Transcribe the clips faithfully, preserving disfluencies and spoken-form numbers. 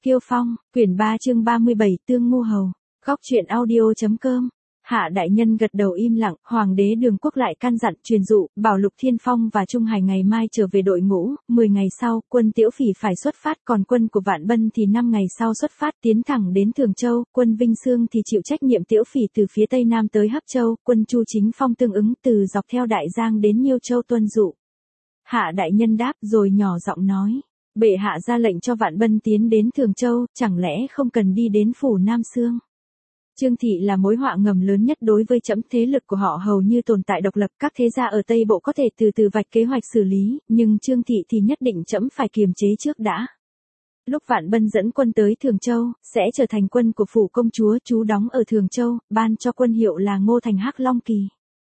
Kiêu Phong, quyển ba chương ba mươi bảy Tương Ngu Hầu, góc truyện audio.com. Hạ đại nhân gật đầu im lặng, hoàng đế Đường Quốc lại căn dặn truyền dụ, bảo Lục Thiên Phong và Trung Hải ngày mai trở về đội ngũ, mười ngày sau, quân Tiễu Phỉ phải xuất phát, còn quân của Vạn Bân thì năm ngày sau xuất phát tiến thẳng đến Thường Châu, quân Vinh Xương thì chịu trách nhiệm Tiễu Phỉ từ phía tây nam tới Hấp Châu, quân Chu Chính Phong tương ứng từ dọc theo Đại Giang đến Nhiêu Châu tuân dụ. Hạ đại nhân đáp rồi nhỏ giọng nói, bệ hạ ra lệnh cho Vạn Bân tiến đến Thường Châu, chẳng lẽ không cần đi đến phủ Nam Xương? Trương Thị là mối họa ngầm lớn nhất đối với trẫm, thế lực của họ hầu như tồn tại độc lập, các thế gia ở Tây Bộ có thể từ từ vạch kế hoạch xử lý, nhưng Trương Thị thì nhất định trẫm phải kiềm chế trước đã. Lúc Vạn Bân dẫn quân tới Thường Châu, sẽ trở thành quân của phủ công chúa trú đóng ở Thường Châu, ban cho quân hiệu là Ngô Thành Hắc Long Kỳ.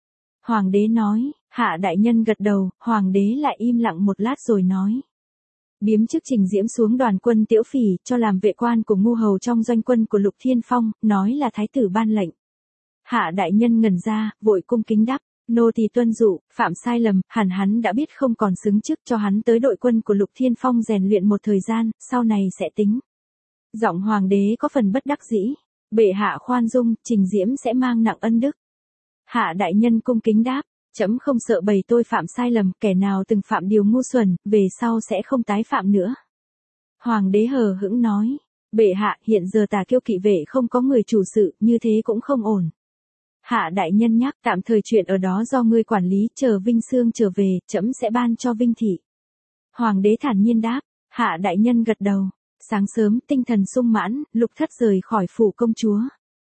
Hoàng đế nói, hạ đại nhân gật đầu, hoàng đế lại im lặng một lát rồi nói. Biếm chức Trình Diễm xuống đoàn quân Tiễu Phỉ, cho làm vệ quan của Ngu Hầu trong doanh quân của Lục Thiên Phong, nói là thái tử ban lệnh. Hạ đại nhân ngẩn ra, vội cung kính đáp, nô tỳ tuân dụ, phạm sai lầm, hẳn hắn đã biết không còn xứng chức, cho hắn tới đội quân của Lục Thiên Phong rèn luyện một thời gian, sau này sẽ tính. Giọng hoàng đế có phần bất đắc dĩ, bệ hạ khoan dung, Trình Diễm sẽ mang nặng ân đức. Hạ đại nhân cung kính đáp, trẫm không sợ bầy tôi phạm sai lầm, kẻ nào từng phạm điều ngu xuẩn, về sau sẽ không tái phạm nữa. Hoàng đế hờ hững nói, bệ hạ, hiện giờ Tà Kiêu kỵ vệ không có người chủ sự, như thế cũng không ổn. Hạ đại nhân nhắc, tạm thời chuyện ở đó do ngươi quản lý, chờ Vinh Xương trở về, trẫm sẽ ban cho Vinh Thị. Hoàng đế thản nhiên đáp, hạ đại nhân gật đầu. Sáng sớm, tinh thần sung mãn, Lục Thất rời khỏi phủ công chúa.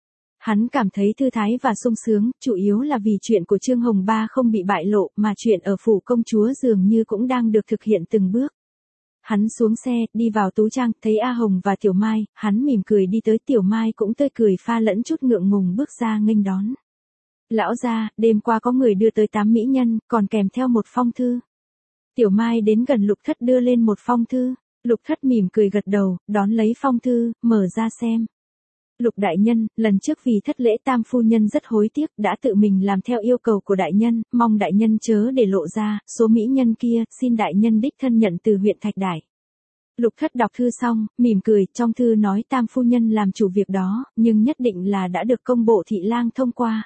Hắn cảm thấy thư thái và sung sướng, chủ yếu là vì chuyện của Trương Hồng Ba không bị bại lộ, mà chuyện ở phủ công chúa dường như cũng đang được thực hiện từng bước. Hắn xuống xe, đi vào tú trang, thấy A Hồng và Tiểu Mai, hắn mỉm cười đi tới, Tiểu Mai cũng tươi cười pha lẫn chút ngượng ngùng bước ra nghênh đón. Lão gia, đêm qua có người đưa tới tám mỹ nhân, còn kèm theo một phong thư. Tiểu Mai đến gần Lục Thất đưa lên một phong thư, Lục Thất mỉm cười gật đầu, đón lấy phong thư, mở ra xem. Lục đại nhân, lần trước vì thất lễ tam phu nhân rất hối tiếc, đã tự mình làm theo yêu cầu của đại nhân, mong đại nhân chớ để lộ ra, số mỹ nhân kia, xin đại nhân đích thân nhận từ huyện Thạch Đài. Lục Thất đọc thư xong, mỉm cười, trong thư nói tam phu nhân làm chủ việc đó, nhưng nhất định là đã được công bộ thị lang thông qua.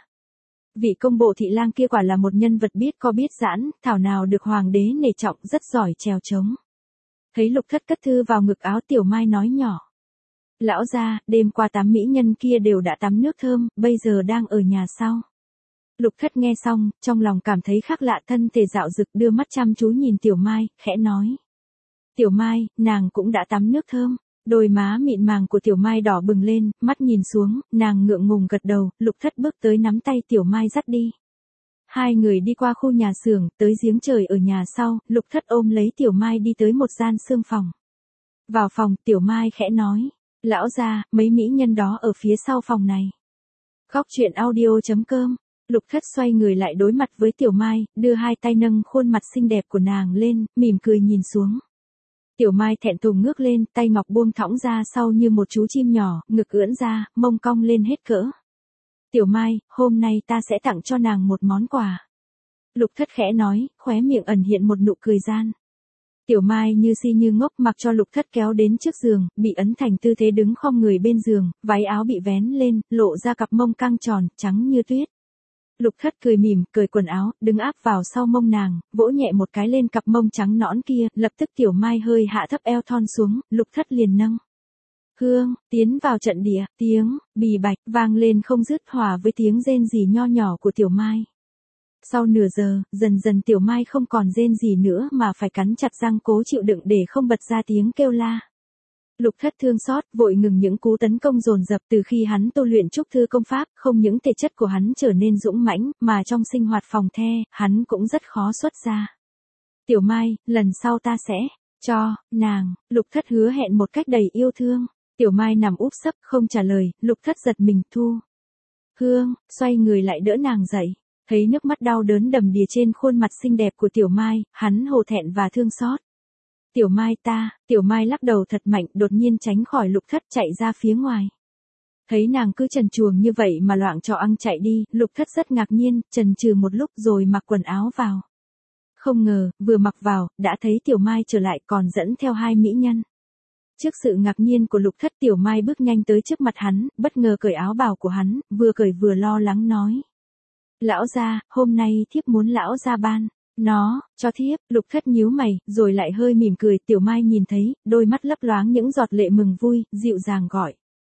Vị công bộ thị lang kia quả là một nhân vật biết có biết giãn, thảo nào được hoàng đế nể trọng, rất giỏi trèo trống. Thấy Lục Thất cất thư vào ngực áo, Tiểu Mai nói nhỏ. Lão gia, đêm qua tám mỹ nhân kia đều đã tắm nước thơm, bây giờ đang ở nhà sau. Lục Thất nghe xong, trong lòng cảm thấy khác lạ, thân thể dạo dực, đưa mắt chăm chú nhìn Tiểu Mai, khẽ nói. Tiểu Mai, nàng cũng đã tắm nước thơm. Đôi má mịn màng của Tiểu Mai đỏ bừng lên, mắt nhìn xuống, nàng ngượng ngùng gật đầu, Lục Thất bước tới nắm tay Tiểu Mai dắt đi. Hai người đi qua khu nhà xưởng, tới giếng trời ở nhà sau, Lục Thất ôm lấy Tiểu Mai đi tới một gian xương phòng. Vào phòng, Tiểu Mai khẽ nói. Lão gia, mấy mỹ nhân đó ở phía sau phòng này. Góc truyện audio.com. Lục Thất xoay người lại đối mặt với Tiểu Mai, đưa hai tay nâng khuôn mặt xinh đẹp của nàng lên, mỉm cười nhìn xuống. Tiểu Mai thẹn thùng ngước lên, tay ngọc buông thõng ra sau như một chú chim nhỏ, ngực ưỡn ra, mông cong lên hết cỡ. Tiểu Mai, hôm nay ta sẽ tặng cho nàng một món quà. Lục Thất khẽ nói, khóe miệng ẩn hiện một nụ cười gian. Tiểu Mai như si như ngốc, mặc cho Lục Thất kéo đến trước giường, bị ấn thành tư thế đứng khom người bên giường, váy áo bị vén lên, lộ ra cặp mông căng tròn, trắng như tuyết. Lục Thất cười mỉm, cởi quần áo, đứng áp vào sau mông nàng, vỗ nhẹ một cái lên cặp mông trắng nõn kia, lập tức Tiểu Mai hơi hạ thấp eo thon xuống, Lục Thất liền nâng. Hương, tiến vào trận địa, tiếng, bì bạch, vang lên không dứt, hòa với tiếng rên rỉ nho nhỏ của Tiểu Mai. Sau nửa giờ, dần dần Tiểu Mai không còn rên gì nữa mà phải cắn chặt răng cố chịu đựng để không bật ra tiếng kêu la. Lục Thất thương xót, vội ngừng những cú tấn công dồn dập, từ khi hắn tu luyện trúc thư công pháp, không những thể chất của hắn trở nên dũng mãnh, mà trong sinh hoạt phòng the, hắn cũng rất khó xuất ra. Tiểu Mai, lần sau ta sẽ cho nàng, Lục Thất hứa hẹn một cách đầy yêu thương. Tiểu Mai nằm úp sấp không trả lời, Lục Thất giật mình thu. Hương, xoay người lại đỡ nàng dậy. Thấy nước mắt đau đớn đầm đìa trên khuôn mặt xinh đẹp của Tiểu Mai, hắn hổ thẹn và thương xót. Tiểu Mai ta, Tiểu Mai lắc đầu thật mạnh, đột nhiên tránh khỏi Lục Thất chạy ra phía ngoài. Thấy nàng cứ trần truồng như vậy mà loạng trò ăn chạy đi, Lục Thất rất ngạc nhiên, chần chừ một lúc rồi mặc quần áo vào. Không ngờ, vừa mặc vào, đã thấy Tiểu Mai trở lại còn dẫn theo hai mỹ nhân. Trước sự ngạc nhiên của Lục Thất, Tiểu Mai bước nhanh tới trước mặt hắn, bất ngờ cởi áo bào của hắn, vừa cởi vừa lo lắng nói. Lão gia, hôm nay thiếp muốn lão gia ban nó cho thiếp. Lục Thất nhíu mày, rồi lại hơi mỉm cười. Tiểu Mai nhìn thấy, đôi mắt lấp loáng những giọt lệ mừng vui, dịu dàng gọi.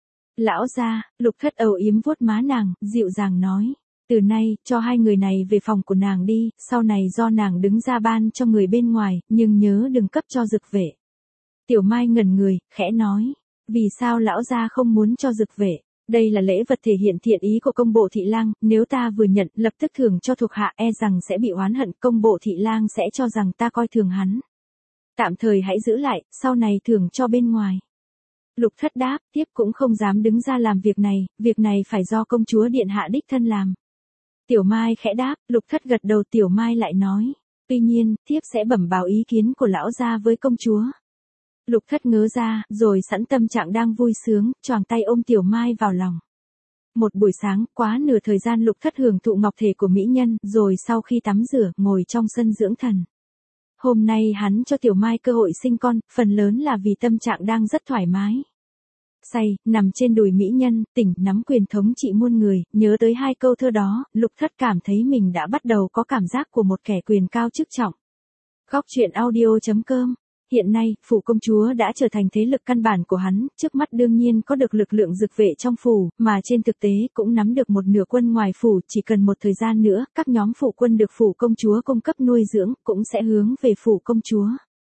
Lão gia. Lục Thất âu yếm vuốt má nàng, dịu dàng nói. Từ nay, cho hai người này về phòng của nàng đi, sau này do nàng đứng ra ban cho người bên ngoài, nhưng nhớ đừng cấp cho dực vệ. Tiểu Mai ngẩn người, khẽ nói. Vì sao lão gia không muốn cho dực vệ? Đây là lễ vật thể hiện thiện ý của công bộ thị lang, nếu ta vừa nhận, lập tức thưởng cho thuộc hạ, e rằng sẽ bị oán hận, công bộ thị lang sẽ cho rằng ta coi thường hắn. Tạm thời hãy giữ lại, sau này thưởng cho bên ngoài. Lục Thất đáp, tiếp cũng không dám đứng ra làm việc này, việc này phải do công chúa điện hạ đích thân làm. Tiểu Mai khẽ đáp, Lục Thất gật đầu. Tiểu Mai lại nói, tuy nhiên, thiếp sẽ bẩm báo ý kiến của lão gia với công chúa. Lục Thất ngớ ra, rồi sẵn tâm trạng đang vui sướng, choàng tay ôm Tiểu Mai vào lòng. Một buổi sáng, quá nửa thời gian Lục Thất hưởng thụ ngọc thể của mỹ nhân, rồi sau khi tắm rửa, ngồi trong sân dưỡng thần. Hôm nay hắn cho Tiểu Mai cơ hội sinh con, phần lớn là vì tâm trạng đang rất thoải mái. Say, nằm trên đùi mỹ nhân, tỉnh, nắm quyền thống trị muôn người, nhớ tới hai câu thơ đó, Lục Thất cảm thấy mình đã bắt đầu có cảm giác của một kẻ quyền cao chức trọng. Góc truyện audio chấm com. Hiện nay, phủ công chúa đã trở thành thế lực căn bản của hắn, trước mắt đương nhiên có được lực lượng dực vệ trong phủ, mà trên thực tế cũng nắm được một nửa quân ngoài phủ, chỉ cần một thời gian nữa, các nhóm phụ quân được phủ công chúa cung cấp nuôi dưỡng, cũng sẽ hướng về phủ công chúa.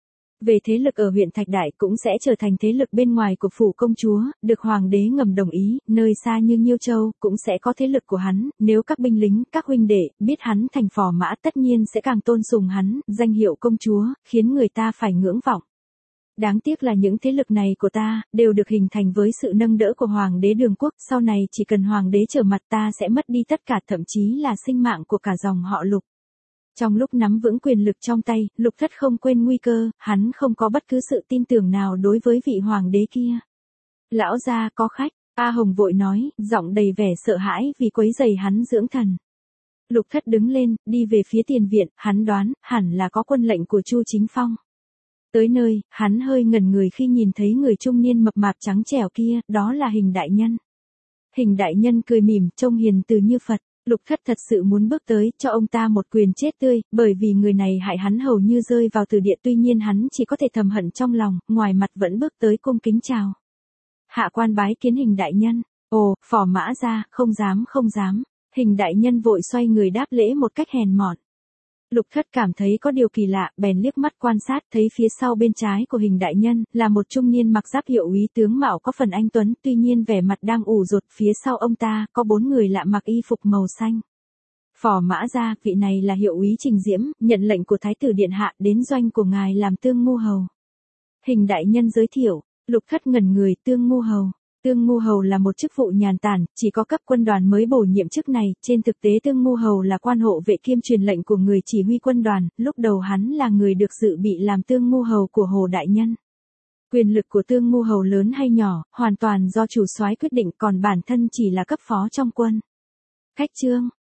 Về thế lực ở huyện Thạch Đại cũng sẽ trở thành thế lực bên ngoài của phủ công chúa, được hoàng đế ngầm đồng ý, nơi xa như Nhiêu Châu, cũng sẽ có thế lực của hắn, nếu các binh lính, các huynh đệ, biết hắn thành phò mã tất nhiên sẽ càng tôn sùng hắn, danh hiệu công chúa, khiến người ta phải ngưỡng vọng. Đáng tiếc là những thế lực này của ta, đều được hình thành với sự nâng đỡ của hoàng đế Đường Quốc, sau này chỉ cần hoàng đế trở mặt ta sẽ mất đi tất cả, thậm chí là sinh mạng của cả dòng họ Lục. Trong lúc nắm vững quyền lực trong tay, Lục Thất không quên nguy cơ, hắn không có bất cứ sự tin tưởng nào đối với vị hoàng đế kia. Lão gia có khách, A Hồng vội nói, giọng đầy vẻ sợ hãi vì quấy rầy hắn dưỡng thần. Lục Thất đứng lên, đi về phía tiền viện, hắn đoán, hẳn là có quân lệnh của Chu Chính Phong. Tới nơi, hắn hơi ngẩn người khi nhìn thấy người trung niên mập mạp trắng trẻo kia, đó là Hình đại nhân. Hình đại nhân cười mỉm, trông hiền từ như Phật. Lục Thất thật sự muốn bước tới, cho ông ta một quyền chết tươi, bởi vì người này hại hắn hầu như rơi vào từ địa, tuy nhiên hắn chỉ có thể thầm hận trong lòng, ngoài mặt vẫn bước tới cung kính chào. Hạ quan bái kiến Hình đại nhân. Ồ, phò mã ra, không dám không dám. Hình đại nhân vội xoay người đáp lễ một cách hèn mọn. Lục Thất cảm thấy có điều kỳ lạ, bèn liếc mắt quan sát, thấy phía sau bên trái của Hình đại nhân, là một trung niên mặc giáp hiệu úy tướng mạo có phần anh tuấn, tuy nhiên vẻ mặt đang ủ rột, phía sau ông ta, có bốn người lạ mặc y phục màu xanh. Phò mã ra, vị này là hiệu úy Trình Diễm, nhận lệnh của Thái tử Điện Hạ, đến doanh của ngài làm tương ngu hầu. Hình đại nhân giới thiệu. Lục Thất ngẩn người, tương ngu hầu. Tương ngu hầu là một chức vụ nhàn tản, chỉ có cấp quân đoàn mới bổ nhiệm chức này, trên thực tế tương ngu hầu là quan hộ vệ kiêm truyền lệnh của người chỉ huy quân đoàn, lúc đầu hắn là người được dự bị làm tương ngu hầu của Hồ đại nhân. Quyền lực của tương ngu hầu lớn hay nhỏ, hoàn toàn do chủ soái quyết định, còn bản thân chỉ là cấp phó trong quân. Khách chương.